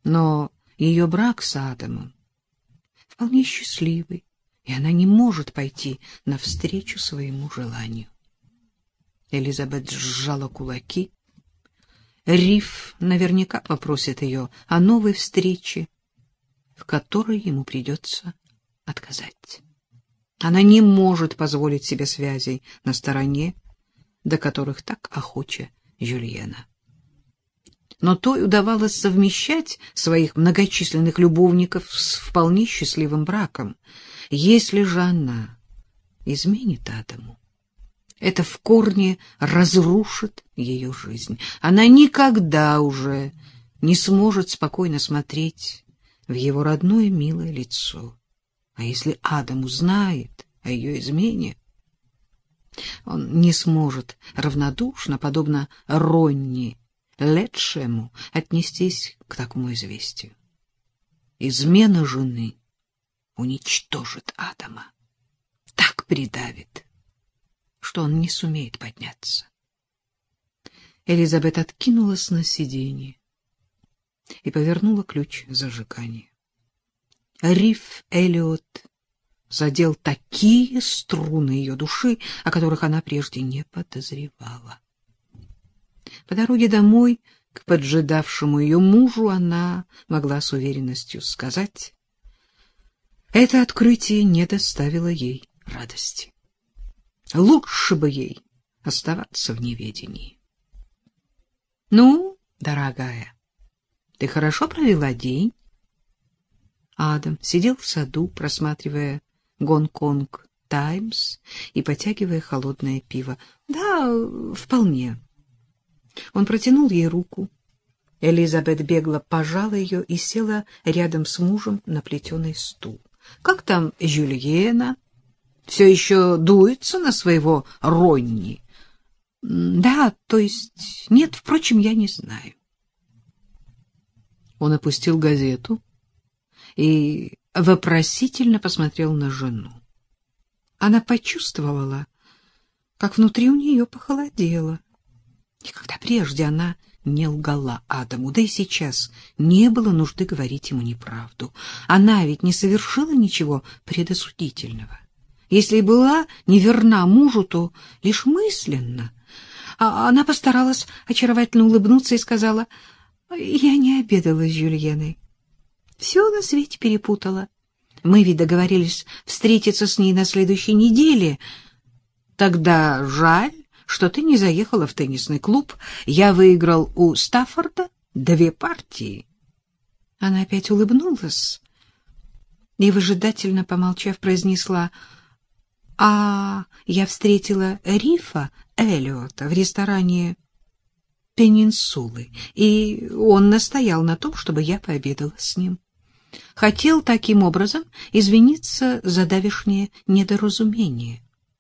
Но ее брак с Адамом вполне счастливый, и она не может пойти навстречу своему желанию. Элизабет сжала кулаки. Риф наверняка попросит ее о новой встрече, в которой ему придется отказать. Она не может позволить себе связей на стороне, до которых так охоча Жюльена. Но той удавалось совмещать своих многочисленных любовников с вполне счастливым браком. Если же она изменит Адаму, это в корне разрушит ее жизнь. Она никогда уже не сможет спокойно смотреть в его родное милое лицо. А если Адам узнает о ее измене, он не сможет равнодушно, подобно Ронни Летшему, отнестись к такому известию. Измена жены уничтожит Адама, так придавит, что он не сумеет подняться. Элизабет откинулась на сиденье и повернула ключ зажигания. Риф Эллиот задел такие струны ее души, о которых она прежде не подозревала. По дороге домой к поджидавшему ее мужу она могла с уверенностью сказать: это открытие не доставило ей радости. Лучше бы ей оставаться в неведении. — Ну, дорогая, ты хорошо провела день? Адам сидел в саду, просматривая «Гонконг Таймс» и потягивая холодное пиво. — Да, вполне. Он протянул ей руку. Элизабет бегло пожала ее и села рядом с мужем на плетеный стул. — Как там Жюльена? Все еще дуется на своего Ронни? — Да, то есть... Нет, впрочем, я не знаю. Он опустил газету и вопросительно посмотрел на жену. Она почувствовала, как внутри у нее похолодело. Никогда прежде она не лгала Адаму, да и сейчас не было нужды говорить ему неправду. Она ведь не совершила ничего предосудительного. Если и была неверна мужу, то лишь мысленно. Она постаралась очаровательно улыбнуться и сказала: «Я не обедала с Жюльеной. Все на свете перепутала. Мы ведь договорились встретиться с ней на следующей неделе. Тогда жаль, что ты не заехала в теннисный клуб. Я выиграл у Стаффорда 2 партии». Она опять улыбнулась и, выжидательно помолчав, произнесла: «А я встретила Рифа Эллиота в ресторане Пенинсулы, и он настоял на том, чтобы я пообедала с ним. Хотел таким образом извиниться за давешнее недоразумение».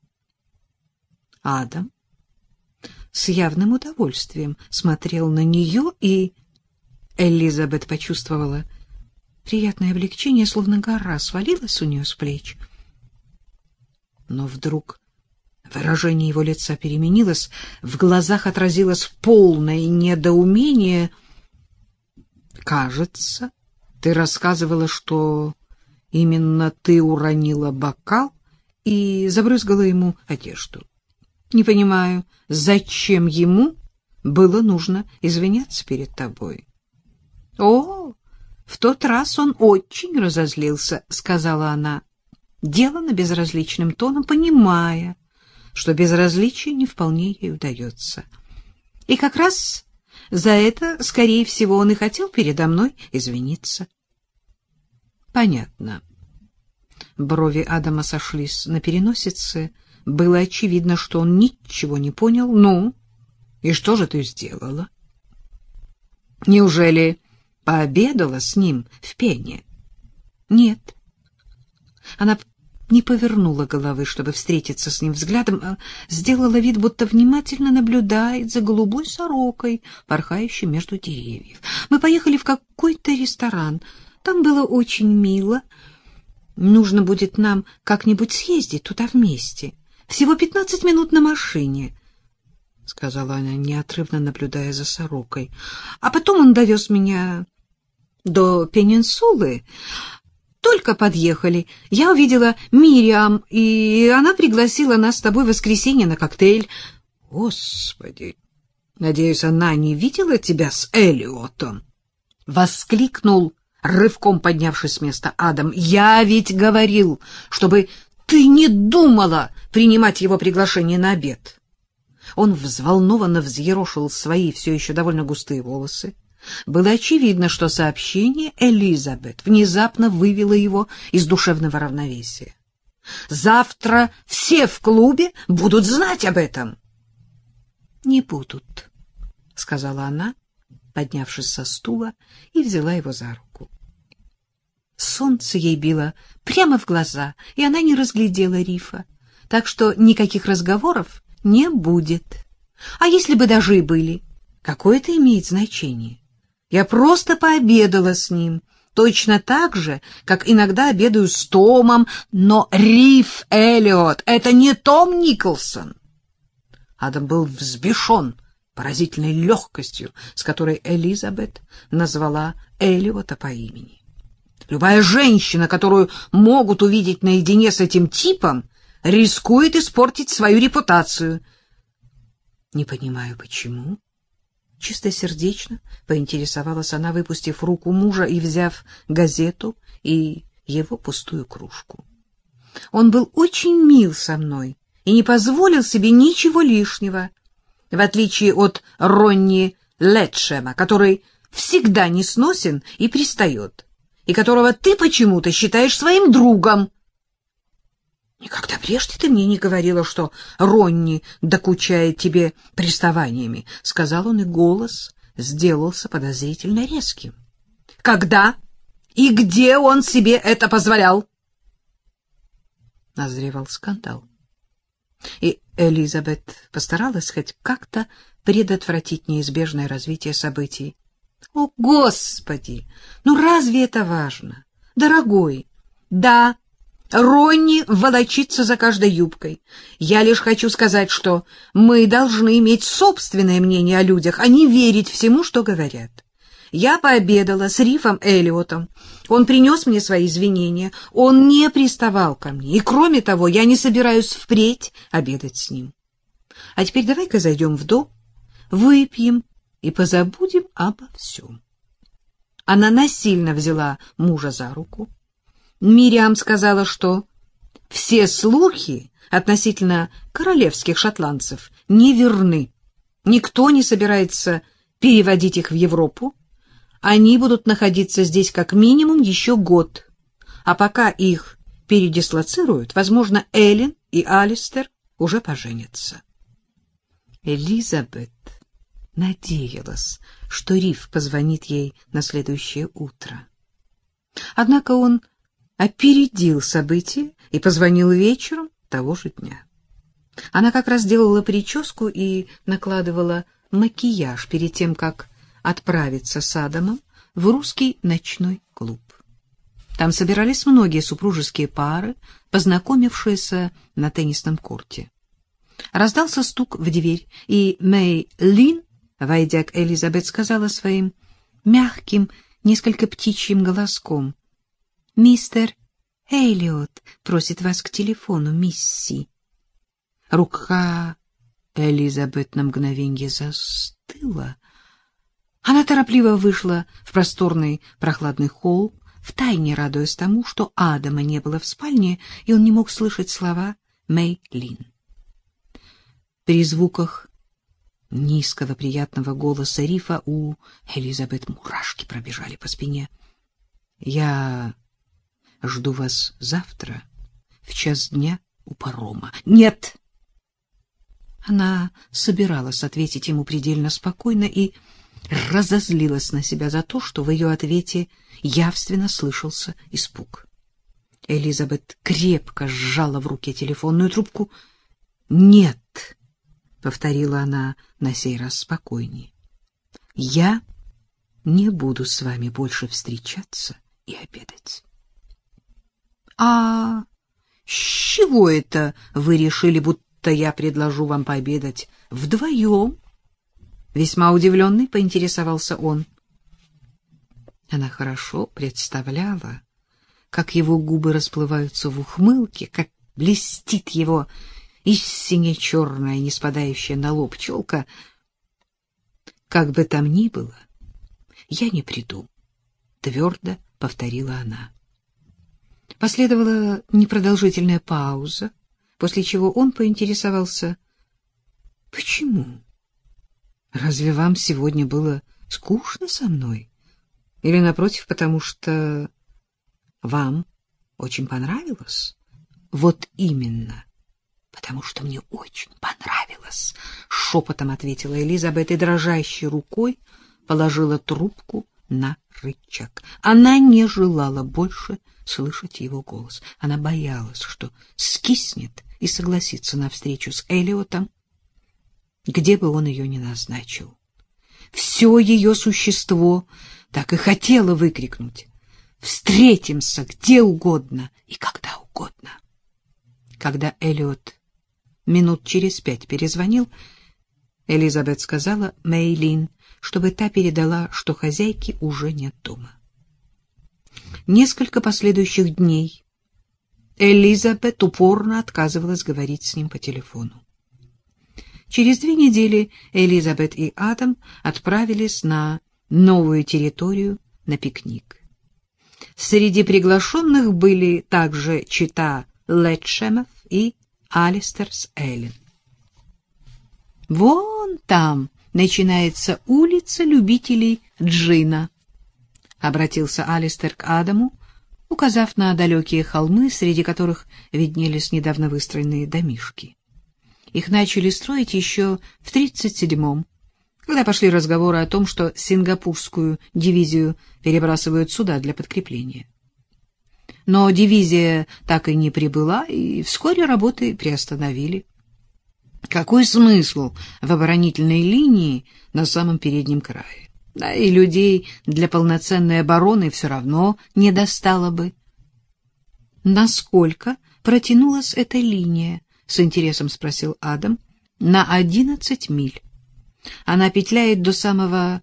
Адам с явным удовольствием смотрел на нее, и Элизабет почувствовала приятное облегчение, словно гора свалилась у нее с плеч. Но вдруг выражение его лица переменилось, в глазах отразилось полное недоумение. «Кажется, ты рассказывала, что именно ты уронила бокал и забрызгала ему одежду. Не понимаю, зачем ему было нужно извиняться перед тобой?» «О, в тот раз он очень разозлился», — сказала она, делано безразличным тоном, понимая, что безразличие не вполне ей удается. И как раз за это, скорее всего, он и хотел передо мной извиниться. Понятно. Брови Адама сошлись на переносице. Было очевидно, что он ничего не понял. Ну, и что же ты сделала? Неужели пообедала с ним в Пене? Нет. Она не повернула головы, чтобы встретиться с ним взглядом, а сделала вид, будто внимательно наблюдает за голубой сорокой, порхающей между деревьев. Мы поехали в какой-то ресторан. Там было очень мило. Нужно будет нам как-нибудь съездить туда вместе. Всего 15 минут на машине, — сказала она, неотрывно наблюдая за сорокой. А потом он довез меня До Пенинсулы только подъехали. Я увидела Мириам, и она пригласила нас с тобой в воскресенье на коктейль. Господи, надеюсь, она не видела тебя с Эллиотом? Воскликнул, рывком поднявшись с места, Адам. Я ведь говорил, чтобы ты не думала принимать его приглашение на обед. Он взволнованно взъерошил свои все еще довольно густые волосы. Было очевидно, что сообщение Элизабет внезапно вывело его из душевного равновесия. Завтра все в клубе будут знать об этом. — Не будут, — сказала она, поднявшись со стула, и взяла его за руку. Солнце ей било прямо в глаза, и она не разглядела рифа, так что никаких разговоров не будет. А если бы даже и были, какое это имеет значение? Я просто пообедала с ним, точно так же, как иногда обедаю с Томом, но Риф Эллиот — это не Том Николсон. Адам был взбешен поразительной легкостью, с которой Элизабет назвала Эллиота по имени. Любая женщина, которую могут увидеть наедине с этим типом, рискует испортить свою репутацию. Не понимаю, почему. Чистосердечно поинтересовалась она, выпустив руку мужа и взяв газету и его пустую кружку. Он был очень мил со мной и не позволил себе ничего лишнего, в отличие от Ронни Летшема, который всегда несносен и пристает, и которого ты почему-то считаешь своим другом. Никогда прежде ты мне не говорила, что Ронни докучает тебе приставаниями, — сказал он, и голос сделался подозрительно резким. Когда и где он себе это позволял? Назревал скандал. И Элизабет постаралась хоть как-то предотвратить неизбежное развитие событий. О, Господи! Ну разве это важно? Дорогой, да, Ронни волочится за каждой юбкой. Я лишь хочу сказать, что мы должны иметь собственное мнение о людях, а не верить всему, что говорят. Я пообедала с Рифом Эллиотом. Он принес мне свои извинения. Он не приставал ко мне. И, кроме того, я не собираюсь впредь обедать с ним. А теперь давай-ка зайдем в дом, выпьем и позабудем обо всем. Она насильно взяла мужа за руку. Мириам сказала, что все слухи относительно королевских шотландцев неверны. Никто не собирается переводить их в Европу. Они будут находиться здесь как минимум еще год. А пока их передислоцируют, возможно, Эллен и Алистер уже поженятся. Элизабет надеялась, что Риф позвонит ей на следующее утро. Однако он опередил события и позвонил вечером того же дня. Она как раз делала прическу и накладывала макияж перед тем, как отправиться с Адамом в русский ночной клуб. Там собирались многие супружеские пары, познакомившиеся на теннисном корте. Раздался стук в дверь, и Мэй Лин, войдя к Элизабет, сказала своим мягким, несколько птичьим голоском: «Мистер Эллиот просит вас к телефону, мисси». Рука Элизабет на мгновенье застыла. Она торопливо вышла в просторный прохладный холл, втайне радуясь тому, что Адама не было в спальне, и он не мог слышать слова Мэй Лин. При звуках низкого приятного голоса Рифа у Элизабет мурашки пробежали по спине. «Я жду вас завтра в 1:00 дня у парома». «Нет!» Она собиралась ответить ему предельно спокойно и разозлилась на себя за то, что в ее ответе явственно слышался испуг. Элизабет крепко сжала в руке телефонную трубку. «Нет», — повторила она на сей раз спокойнее, — «я не буду с вами больше встречаться и обедать». «А с чего это вы решили, будто я предложу вам пообедать вдвоем?» Весьма удивленный поинтересовался он. Она хорошо представляла, как его губы расплываются в ухмылке, как блестит его истинно черная, не спадающая на лоб челка. «Как бы там ни было, я не приду», — твердо повторила она. Последовала непродолжительная пауза, после чего он поинтересовался: «Почему? Разве вам сегодня было скучно со мной? Или, напротив, потому что вам очень понравилось?» «Вот именно, потому что мне очень понравилось», — шепотом ответила Элизабет и дрожащей рукой положила трубку на рычаг. Она не желала больше слышать его голос. Она боялась, что скиснет и согласится на встречу с Эллиотом, где бы он ее ни назначил. Все ее существо так и хотело выкрикнуть: «Встретимся где угодно и когда угодно». Когда Эллиот минут через 5 перезвонил, Элизабет сказала Мэйлин, чтобы та передала, что хозяйки уже нет дома. Несколько последующих дней Элизабет упорно отказывалась говорить с ним по телефону. Через 2 недели Элизабет и Адам отправились на новую территорию на пикник. Среди приглашенных были также чета Летчемов и Алистер с Эллен. «Вон там начинается улица любителей джина», — обратился Алистер к Адаму, указав на далекие холмы, среди которых виднелись недавно выстроенные домишки. Их начали строить еще в 1937-м, когда пошли разговоры о том, что сингапурскую дивизию перебрасывают сюда для подкрепления. Но дивизия так и не прибыла, и вскоре работы приостановили. Какой смысл в оборонительной линии на самом переднем крае? Да и людей для полноценной обороны все равно не достало бы. «Насколько протянулась эта линия?» — с интересом спросил Адам. «На 11 миль. Она петляет до самого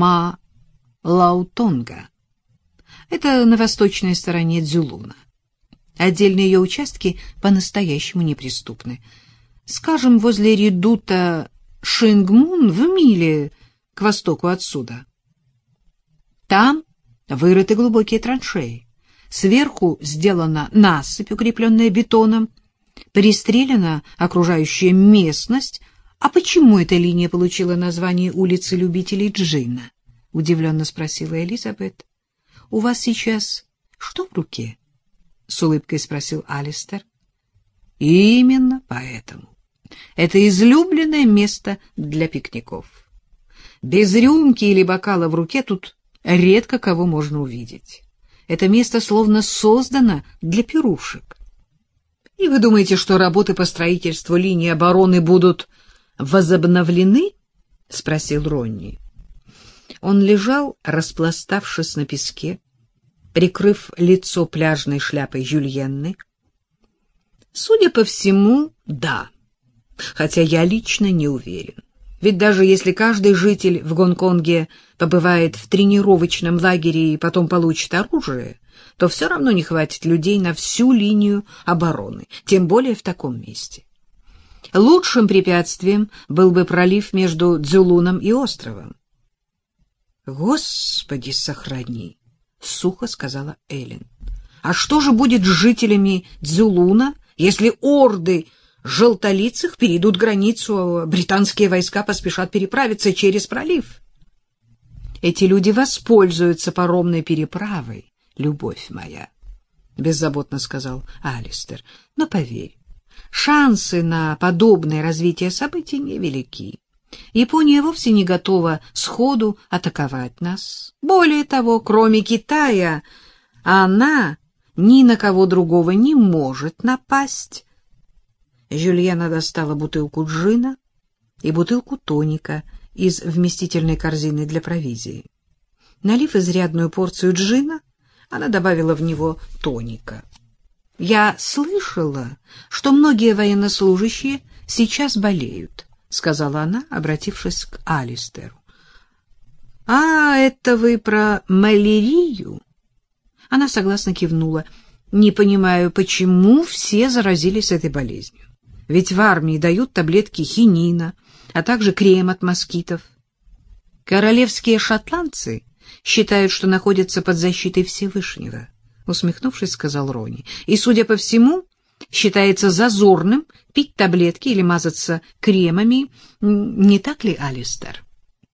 Ма-Лаутонга. Это на восточной стороне Цзюлуна. Отдельные ее участки по-настоящему неприступны. Скажем, возле редута Шингмун в миле к востоку отсюда. Там вырыты глубокие траншеи. Сверху сделана насыпь, укрепленная бетоном, пристрелена окружающая местность. А почему эта линия получила название улицы любителей джина? — удивленно спросила Элизабет. — У вас сейчас что в руке? — с улыбкой спросил Алистер. — Именно поэтому. Это излюбленное место для пикников. Без рюмки или бокала в руке тут редко кого можно увидеть. Это место словно создано для пирушек. — И вы думаете, что работы по строительству линии обороны будут возобновлены? — спросил Ронни. Он лежал, распластавшись на песке, прикрыв лицо пляжной шляпой Жюльенны. Судя по всему, да, хотя я лично не уверен. Ведь даже если каждый житель в Гонконге побывает в тренировочном лагере и потом получит оружие, то все равно не хватит людей на всю линию обороны, тем более в таком месте. Лучшим препятствием был бы пролив между Цзюлуном и островом. «Господи, сохрани!» — сухо сказала Эллен. «А что же будет с жителями Цзюлуна, если орды желтолицых перейдут границу, а британские войска поспешат переправиться через пролив?» «Эти люди воспользуются паромной переправой, любовь моя», — беззаботно сказал Алистер. «Но поверь, шансы на подобное развитие событий невелики. Япония вовсе не готова сходу атаковать нас. Более того, кроме Китая, она ни на кого другого не может напасть». Жюльена достала бутылку джина и бутылку тоника из вместительной корзины для провизии. Налив изрядную порцию джина, она добавила в него тоника. «Я слышала, что многие военнослужащие сейчас болеют», — сказала она, обратившись к Алистеру. А, это вы про малярию? Она согласно кивнула. Не понимаю, почему все заразились этой болезнью. Ведь в армии дают таблетки хинина, а также крем от москитов. Королевские шотландцы считают, что находятся под защитой Всевышнего, усмехнувшись, сказал Рони. И, судя по всему, считается зазорным пить таблетки или мазаться кремами. Не так ли, Алистер?